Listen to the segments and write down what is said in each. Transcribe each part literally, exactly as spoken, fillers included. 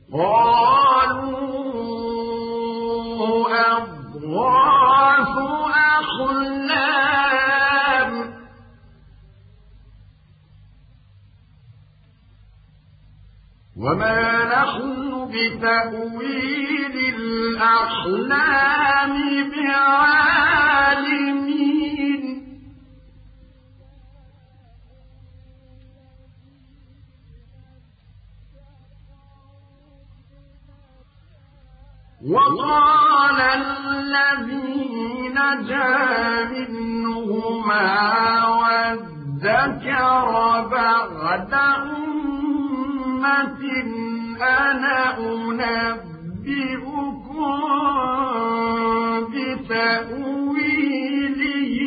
قالوا أضغاث أحلام وما نحن بتأويل الأحلام بعالمين وقال الذي نجا منهما وادكر بعد أمة أنا أنبئكم بتأويله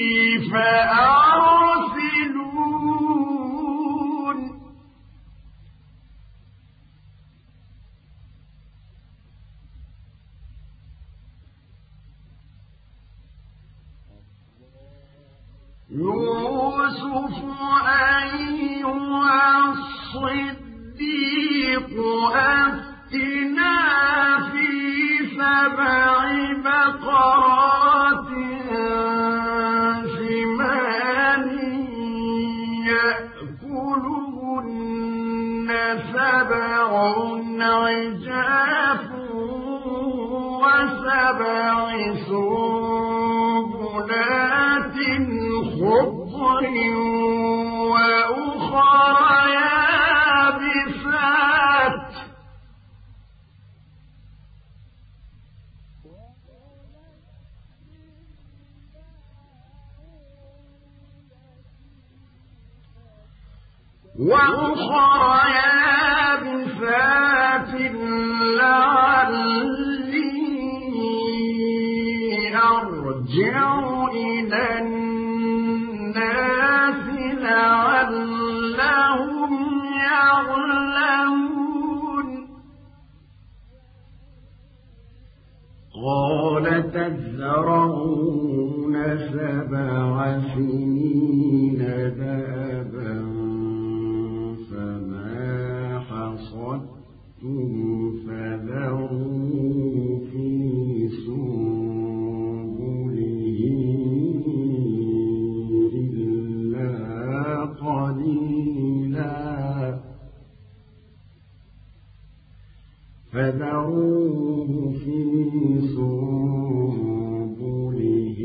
فأرسلون يوسف أيها الصديق أفتنا في سبع بقرات سمان يأكلهن سبع عجاف وسبع سنبلات خضر وأخرى يابسات وأخرى يابسات لعلي أرجع إلى الناس لعلهم يعلمون قال تزرعون سبع سنين دابا فما حصدتم فذروا في سنبله إلا قليلا فذروه في سنبله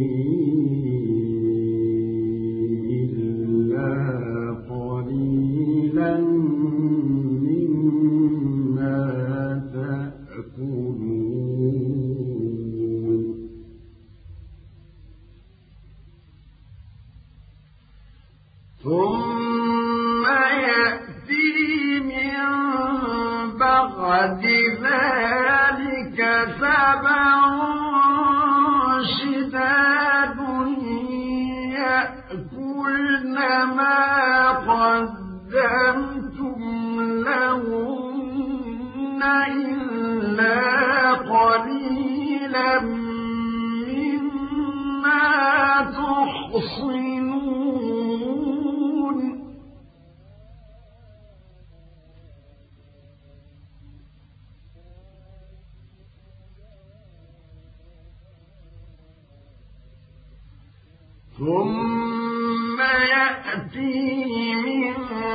إلا قليلا مما تأكلون ثم يأتي من بعد ذلك سبع شداد يأكلن ما قدمتم لهن إلا قليلا مما تحصنون ثم يأتي من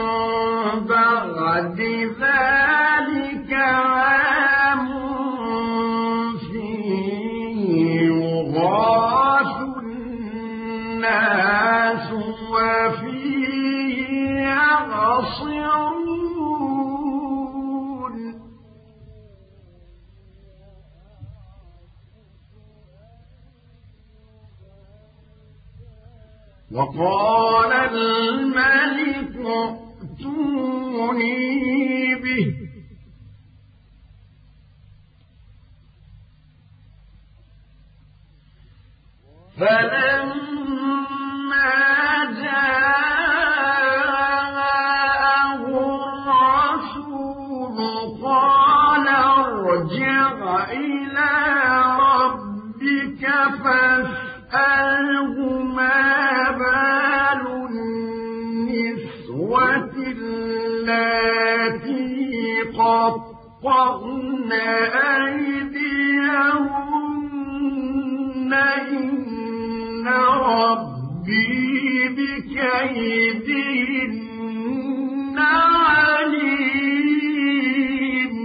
بعد ذلك عام فيه يغاث الناس وفيه يعصرون وقال الملك ائتوني به فلما جاءه الرسول قال ارجع إلى ربك فاسأله ما بال النسوة اللاتي قطعن فقطعن أيديهن إن ربي بكيدهن عليم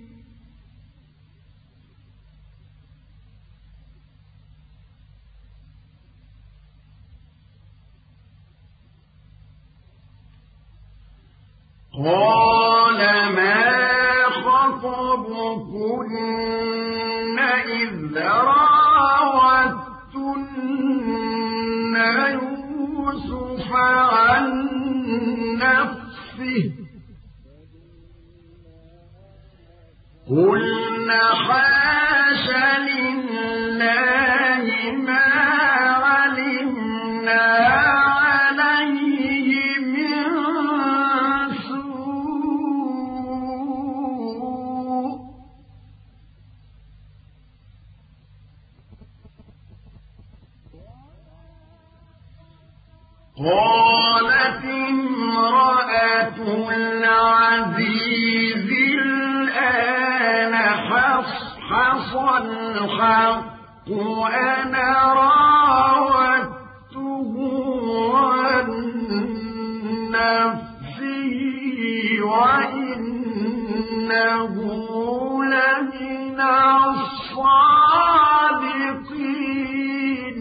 قال ما خطبكن إذ راوتن يوسف عن نفسه قلنا حاش لله ما علمنا عليه من سوء قالت امرأة العزيز الآن حصحص الحق أنا راودته عن نفسه وإنه لمن الصادقين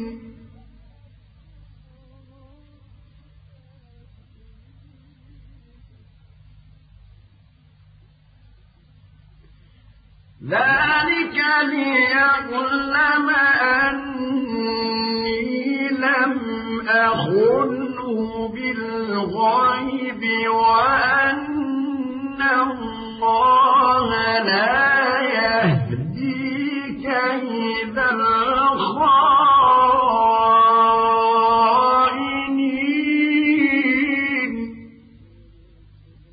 ذلك ليعلم أني لم أخنه بالغيب وأن الله لا يهدي